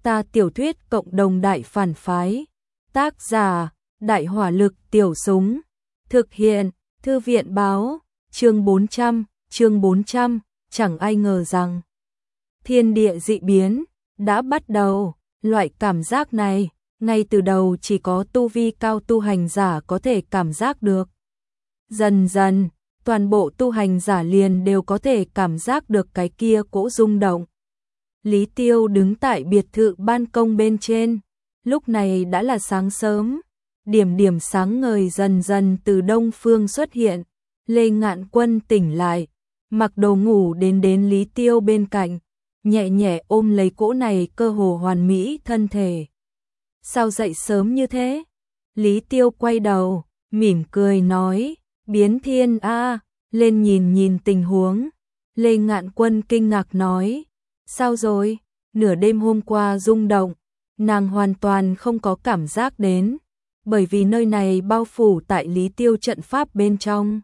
Ta tiểu thuyết cộng đồng đại phản phái. Tác giả, Đại hỏa lực tiểu súng. Thực hiện, Thư viện báo, chương 400, chẳng ai ngờ rằng thiên địa dị biến đã bắt đầu. Loại cảm giác này, ngay từ đầu chỉ có tu vi cao tu hành giả có thể cảm giác được. Dần dần, toàn bộ tu hành giả liền đều có thể cảm giác được cái kia cỗ rung động. Lý Tiêu đứng tại biệt thự ban công bên trên, lúc này đã là sáng sớm, điểm điểm sáng ngời dần dần từ đông phương xuất hiện. Lê Ngạn Quân tỉnh lại, mặc đồ ngủ đến Lý Tiêu bên cạnh, nhẹ nhẹ ôm lấy cỗ này cơ hồ hoàn mỹ thân thể. Sao dậy sớm như thế? Lý Tiêu quay đầu, mỉm cười nói, biến thiên a, lên nhìn tình huống. Lê Ngạn Quân kinh ngạc nói, sao rồi? Nửa đêm hôm qua rung động, nàng hoàn toàn không có cảm giác đến, bởi vì nơi này bao phủ tại Lý Tiêu trận pháp bên trong.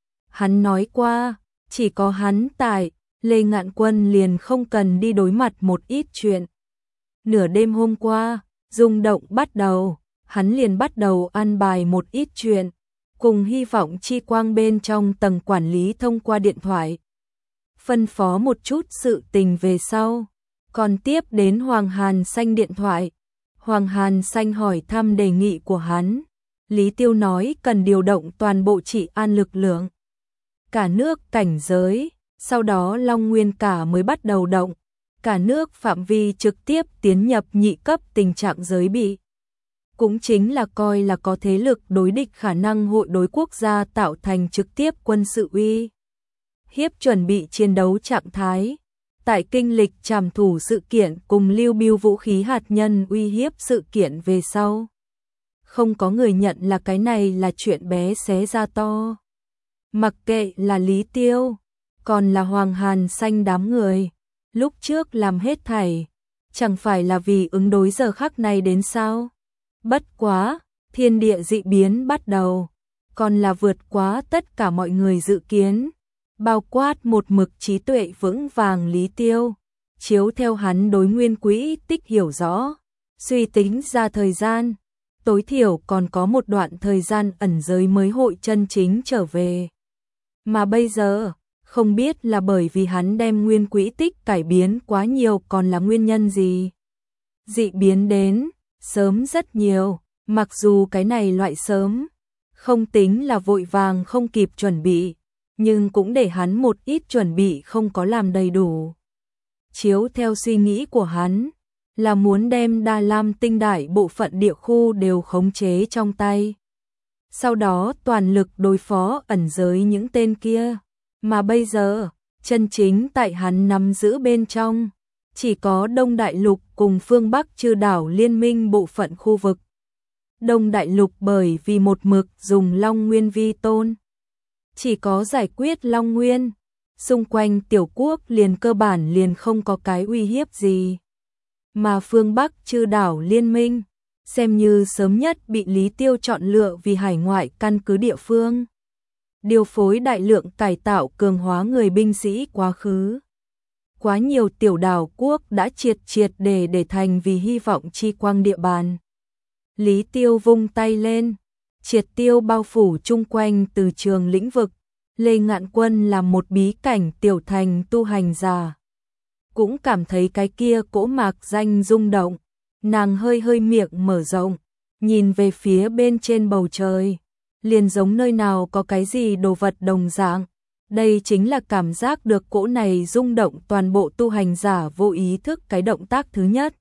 Hắn nói qua, chỉ có hắn tại, Lê Ngạn Quân liền không cần đi đối mặt một ít chuyện. Nửa đêm hôm qua, rung động bắt đầu, hắn liền bắt đầu an bài một ít chuyện, cùng hy vọng chi quang bên trong tầng quản lý thông qua điện thoại. Phân phó một chút sự tình về sau, còn tiếp đến Hoàng Hàn Xanh điện thoại. Hoàng Hàn Xanh hỏi thăm đề nghị của hắn. Lý Tiêu nói cần điều động toàn bộ trị an lực lượng, cả nước cảnh giới, sau đó Long Nguyên cả mới bắt đầu động. Cả nước phạm vi trực tiếp tiến nhập nhị cấp tình trạng giới bị. Cũng chính là coi là có thế lực đối địch khả năng hội đối quốc gia tạo thành trực tiếp quân sự uy hiếp, chuẩn bị chiến đấu trạng thái. Tại kinh lịch trảm thủ sự kiện cùng lưu bưu vũ khí hạt nhân uy hiếp sự kiện về sau, không có người nhận là cái này là chuyện bé xé ra to. Mặc kệ là Lý Tiêu, còn là Hoàng Hàn Xanh đám người, lúc trước làm hết thảy, chẳng phải là vì ứng đối giờ khắc này đến sao? Bất quá, thiên địa dị biến bắt đầu, còn là vượt quá tất cả mọi người dự kiến, bao quát một mực trí tuệ vững vàng Lý Tiêu, chiếu theo hắn đối nguyên quỹ tích hiểu rõ, suy tính ra thời gian, tối thiểu còn có một đoạn thời gian ẩn giới mới hội chân chính trở về. Mà bây giờ, không biết là bởi vì hắn đem nguyên quỹ tích cải biến quá nhiều còn là nguyên nhân gì. Dị biến đến, sớm rất nhiều, mặc dù cái này loại sớm, không tính là vội vàng không kịp chuẩn bị, nhưng cũng để hắn một ít chuẩn bị không có làm đầy đủ. Chiếu theo suy nghĩ của hắn, là muốn đem Đa Lam tinh đại bộ phận địa khu đều khống chế trong tay. Sau đó toàn lực đối phó ẩn giới những tên kia. Mà bây giờ, chân chính tại hắn nắm giữ bên trong, chỉ có Đông Đại Lục cùng phương Bắc Chư đảo liên minh bộ phận khu vực. Đông Đại Lục bởi vì một mực dùng Long Nguyên vi tôn, chỉ có giải quyết Long Nguyên, xung quanh tiểu quốc liền cơ bản liền không có cái uy hiếp gì. Mà phương Bắc Chư đảo liên minh, xem như sớm nhất bị Lý Tiêu chọn lựa vì hải ngoại căn cứ địa phương. Điều phối đại lượng cải tạo cường hóa người binh sĩ quá khứ. Quá nhiều tiểu đảo quốc đã triệt để thành vì hy vọng chi quang địa bàn. Lý Tiêu vung tay lên, triệt tiêu bao phủ chung quanh từ trường lĩnh vực. Lê Ngạn Quân là một bí cảnh tiểu thành tu hành giả, cũng cảm thấy cái kia cỗ mạc danh rung động. Nàng hơi miệng mở rộng, nhìn về phía bên trên bầu trời, liền giống nơi nào có cái gì đồ vật đồng dạng. Đây chính là cảm giác được cỗ này rung động toàn bộ tu hành giả vô ý thức cái động tác thứ nhất.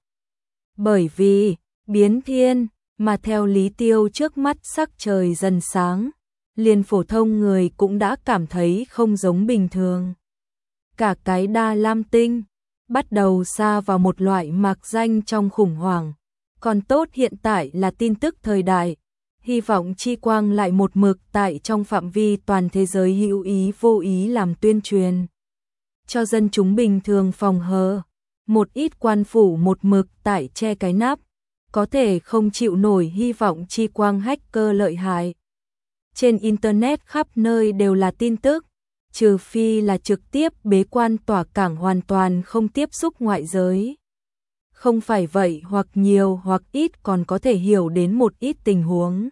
Bởi vì, biến thiên, mà theo Lý Tiêu trước mắt sắc trời dần sáng, liền phổ thông người cũng đã cảm thấy không giống bình thường. Cả cái Đa Lam tinh, bắt đầu xa vào một loại mạc danh trong khủng hoảng. Còn tốt hiện tại là tin tức thời đại, hy vọng chi quang lại một mực tại trong phạm vi toàn thế giới hữu ý vô ý làm tuyên truyền. Cho dân chúng bình thường phòng hờ, một ít quan phủ một mực tại che cái nắp, có thể không chịu nổi hy vọng chi quang hacker lợi hại. Trên Internet khắp nơi đều là tin tức, trừ phi là trực tiếp bế quan tỏa cảng hoàn toàn không tiếp xúc ngoại giới. không phải vậy hoặc nhiều hoặc ít còn có thể hiểu đến một ít tình huống.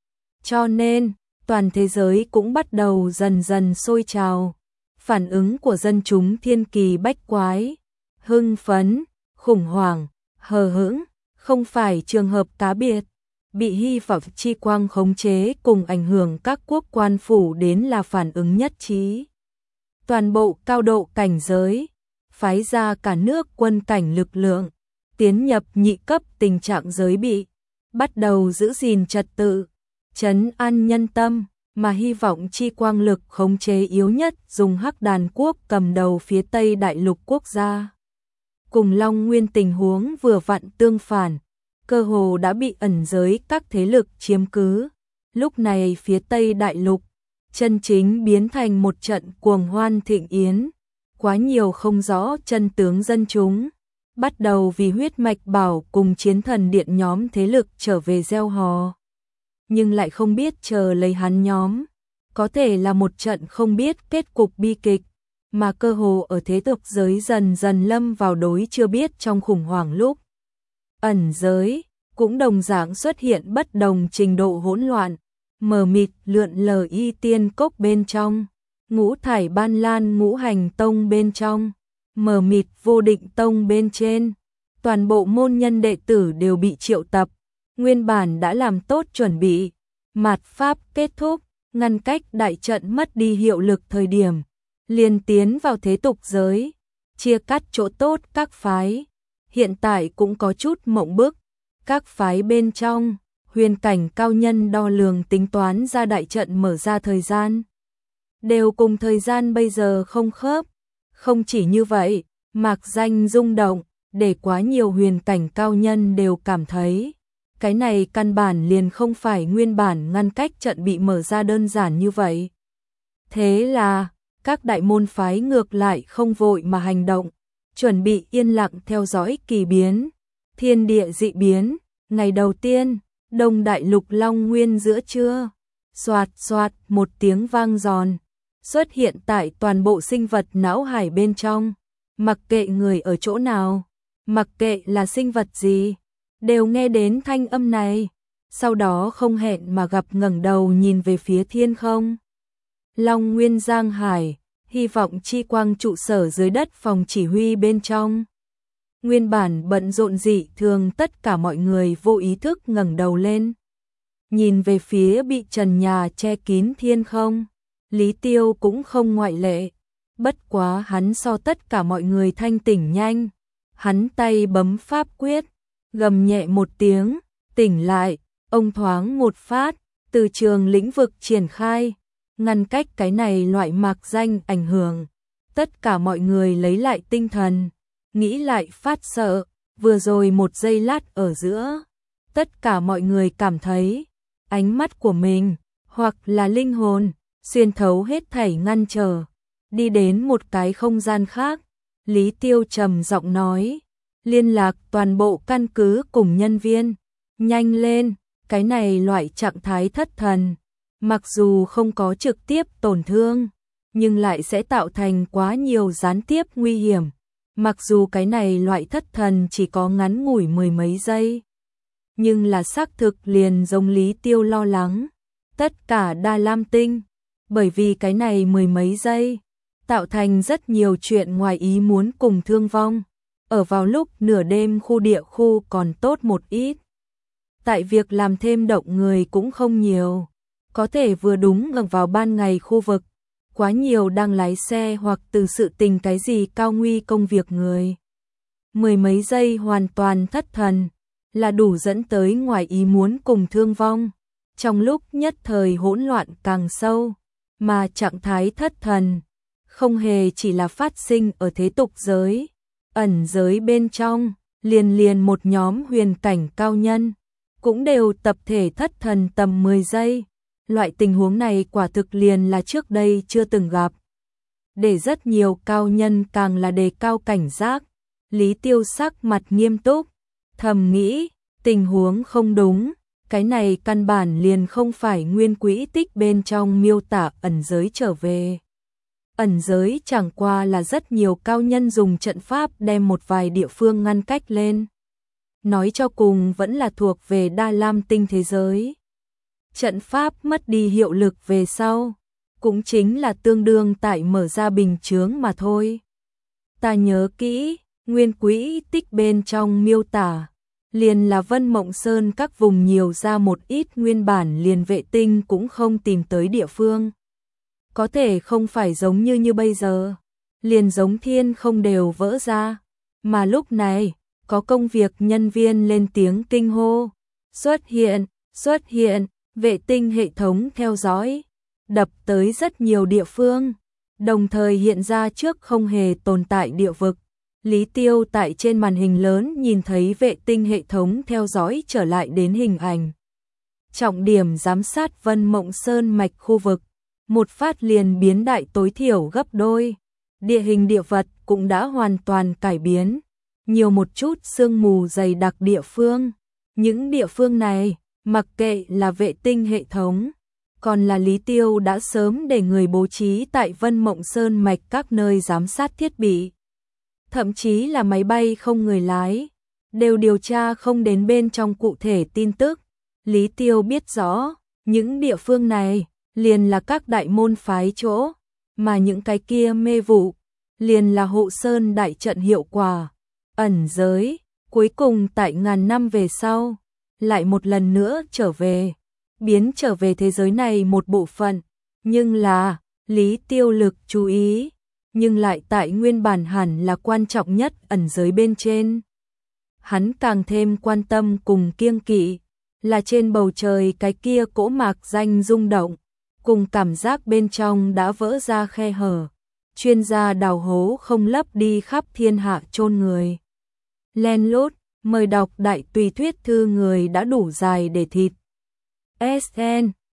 Cho nên, toàn thế giới cũng bắt đầu dần dần sôi trào. Phản ứng của dân chúng thiên kỳ bách quái, hưng phấn, khủng hoảng, hờ hững, không phải trường hợp cá biệt, bị hy vọng chi quang khống chế cùng ảnh hưởng các quốc quan phủ đến là phản ứng nhất trí. Toàn bộ cao độ cảnh giới, phái ra cả nước quân cảnh lực lượng, tiến nhập nhị cấp tình trạng giới bị, bắt đầu giữ gìn trật tự, trấn an nhân tâm, mà hy vọng chi quang lực khống chế yếu nhất dùng Hắc Đàn quốc cầm đầu phía Tây Đại Lục quốc gia. Cùng Long Nguyên tình huống vừa vặn tương phản, cơ hồ đã bị ẩn giới các thế lực chiếm cứ. Lúc này phía Tây Đại Lục, chân chính biến thành một trận cuồng hoan thịnh yến, quá nhiều không rõ chân tướng dân chúng. Bắt đầu vì huyết mạch bảo cùng chiến thần điện nhóm thế lực trở về gieo hò. Nhưng lại không biết chờ lấy hắn nhóm, có thể là một trận không biết kết cục bi kịch, mà cơ hồ ở thế tục giới dần dần lâm vào đối chưa biết trong khủng hoảng lúc. Ẩn giới, cũng đồng dạng xuất hiện bất đồng trình độ hỗn loạn, mờ mịt lượn lờ y tiên cốc bên trong, ngũ thải ban lan ngũ hành tông bên trong, mờ mịt vô định tông bên trên. Toàn bộ môn nhân đệ tử đều bị triệu tập, nguyên bản đã làm tốt chuẩn bị, mạt pháp kết thúc, ngăn cách đại trận mất đi hiệu lực thời điểm, liền tiến vào thế tục giới, chia cắt chỗ tốt các phái. Hiện tại cũng có chút mộng bức, các phái bên trong, huyền cảnh cao nhân đo lường tính toán ra đại trận mở ra thời gian, đều cùng thời gian bây giờ không khớp. Không chỉ như vậy, mạc danh rung động, để quá nhiều huyền cảnh cao nhân đều cảm thấy, cái này căn bản liền không phải nguyên bản ngăn cách trận bị mở ra đơn giản như vậy. Thế là, các đại môn phái ngược lại không vội mà hành động, chuẩn bị yên lặng theo dõi kỳ biến, thiên địa dị biến. Ngày đầu tiên, Đông Đại Lục Long Nguyên giữa trưa, xoạt xoạt một tiếng vang giòn, xuất hiện tại toàn bộ sinh vật não hải bên trong, mặc kệ người ở chỗ nào, mặc kệ là sinh vật gì, đều nghe đến thanh âm này, sau đó không hẹn mà gặp ngẩng đầu nhìn về phía thiên không. Long Nguyên Giang Hải, hy vọng chi quang trụ sở dưới đất phòng chỉ huy bên trong. Nguyên bản bận rộn dị thường tất cả mọi người vô ý thức ngẩng đầu lên, nhìn về phía bị trần nhà che kín thiên không. Lý Tiêu cũng không ngoại lệ, bất quá hắn so tất cả mọi người thanh tỉnh nhanh, hắn tay bấm pháp quyết, gầm nhẹ một tiếng, tỉnh lại, ông thoáng một phát, từ trường lĩnh vực triển khai, ngăn cách cái này loại mạc danh ảnh hưởng. Tất cả mọi người lấy lại tinh thần, nghĩ lại phát sợ, vừa rồi một giây lát ở giữa, tất cả mọi người cảm thấy, ánh mắt của mình, hoặc là linh hồn, xuyên thấu hết thảy ngăn trở, đi đến một cái không gian khác. Lý Tiêu trầm giọng nói, liên lạc toàn bộ căn cứ cùng nhân viên, nhanh lên, cái này loại trạng thái thất thần, mặc dù không có trực tiếp tổn thương, nhưng lại sẽ tạo thành quá nhiều gián tiếp nguy hiểm. Mặc dù cái này loại thất thần chỉ có ngắn ngủi mười mấy giây, nhưng là xác thực liền giống Lý Tiêu lo lắng, tất cả Đa Lam Tinh, bởi vì cái này mười mấy giây, tạo thành rất nhiều chuyện ngoài ý muốn cùng thương vong. Ở vào lúc nửa đêm khu địa khu còn tốt một ít, tại việc làm thêm động người cũng không nhiều, có thể vừa đúng ngẩng vào ban ngày khu vực, quá nhiều đang lái xe hoặc từ sự tình cái gì cao nguy công việc người. Mười mấy giây hoàn toàn thất thần, là đủ dẫn tới ngoài ý muốn cùng thương vong. Trong lúc nhất thời hỗn loạn càng sâu, mà trạng thái thất thần, không hề chỉ là phát sinh ở thế tục giới, ẩn giới bên trong, liền một nhóm huyền cảnh cao nhân, cũng đều tập thể thất thần tầm 10 giây. Loại tình huống này quả thực liền là trước đây chưa từng gặp. Để rất nhiều cao nhân càng là đề cao cảnh giác, Lý Tiêu sắc mặt nghiêm túc, thầm nghĩ, tình huống không đúng, cái này căn bản liền không phải nguyên quỹ tích bên trong miêu tả ẩn giới trở về. Ẩn giới chẳng qua là rất nhiều cao nhân dùng trận pháp đem một vài địa phương ngăn cách lên, nói cho cùng vẫn là thuộc về Đa Lam Tinh thế giới. Trận pháp mất đi hiệu lực về sau, cũng chính là tương đương tại mở ra bình chướng mà thôi. Ta nhớ kỹ, nguyên quỹ tích bên trong miêu tả, liền là Vân Mộng Sơn các vùng nhiều ra một ít nguyên bản liền vệ tinh cũng không tìm tới địa phương. Có thể không phải giống như bây giờ, liền giống thiên không đều vỡ ra, mà lúc này, có công việc nhân viên lên tiếng kinh hô, xuất hiện, vệ tinh hệ thống theo dõi, đập tới rất nhiều địa phương, đồng thời hiện ra trước không hề tồn tại địa vực. Lý Tiêu tại trên màn hình lớn nhìn thấy vệ tinh hệ thống theo dõi trở lại đến hình ảnh. Trọng điểm giám sát Vân Mộng Sơn mạch khu vực, một phát liền biến đại tối thiểu gấp đôi. Địa hình địa vật cũng đã hoàn toàn cải biến, nhiều một chút sương mù dày đặc địa phương. Những địa phương này, mặc kệ là vệ tinh hệ thống, còn là Lý Tiêu đã sớm để người bố trí tại Vân Mộng Sơn mạch các nơi giám sát thiết bị. Thậm chí là máy bay không người lái, đều điều tra không đến bên trong cụ thể tin tức. Lý Tiêu biết rõ, những địa phương này liền là các đại môn phái chỗ, mà những cái kia mê vụ liền là hộ sơn đại trận hiệu quả. Ẩn giới, cuối cùng tại ngàn năm về sau, lại một lần nữa trở về, biến trở về thế giới này một bộ phận, nhưng là, Lý Tiêu lực chú ý, nhưng lại tại nguyên bản hẳn là quan trọng nhất ẩn giới bên trên. Hắn càng thêm quan tâm cùng kiêng kỵ, là trên bầu trời cái kia cỗ mạc danh rung động, cùng cảm giác bên trong đã vỡ ra khe hở. Chuyên gia đào hố không lấp đi khắp thiên hạ chôn người. Len lút, mời đọc đại tùy thuyết thư người đã đủ dài để thịt. SN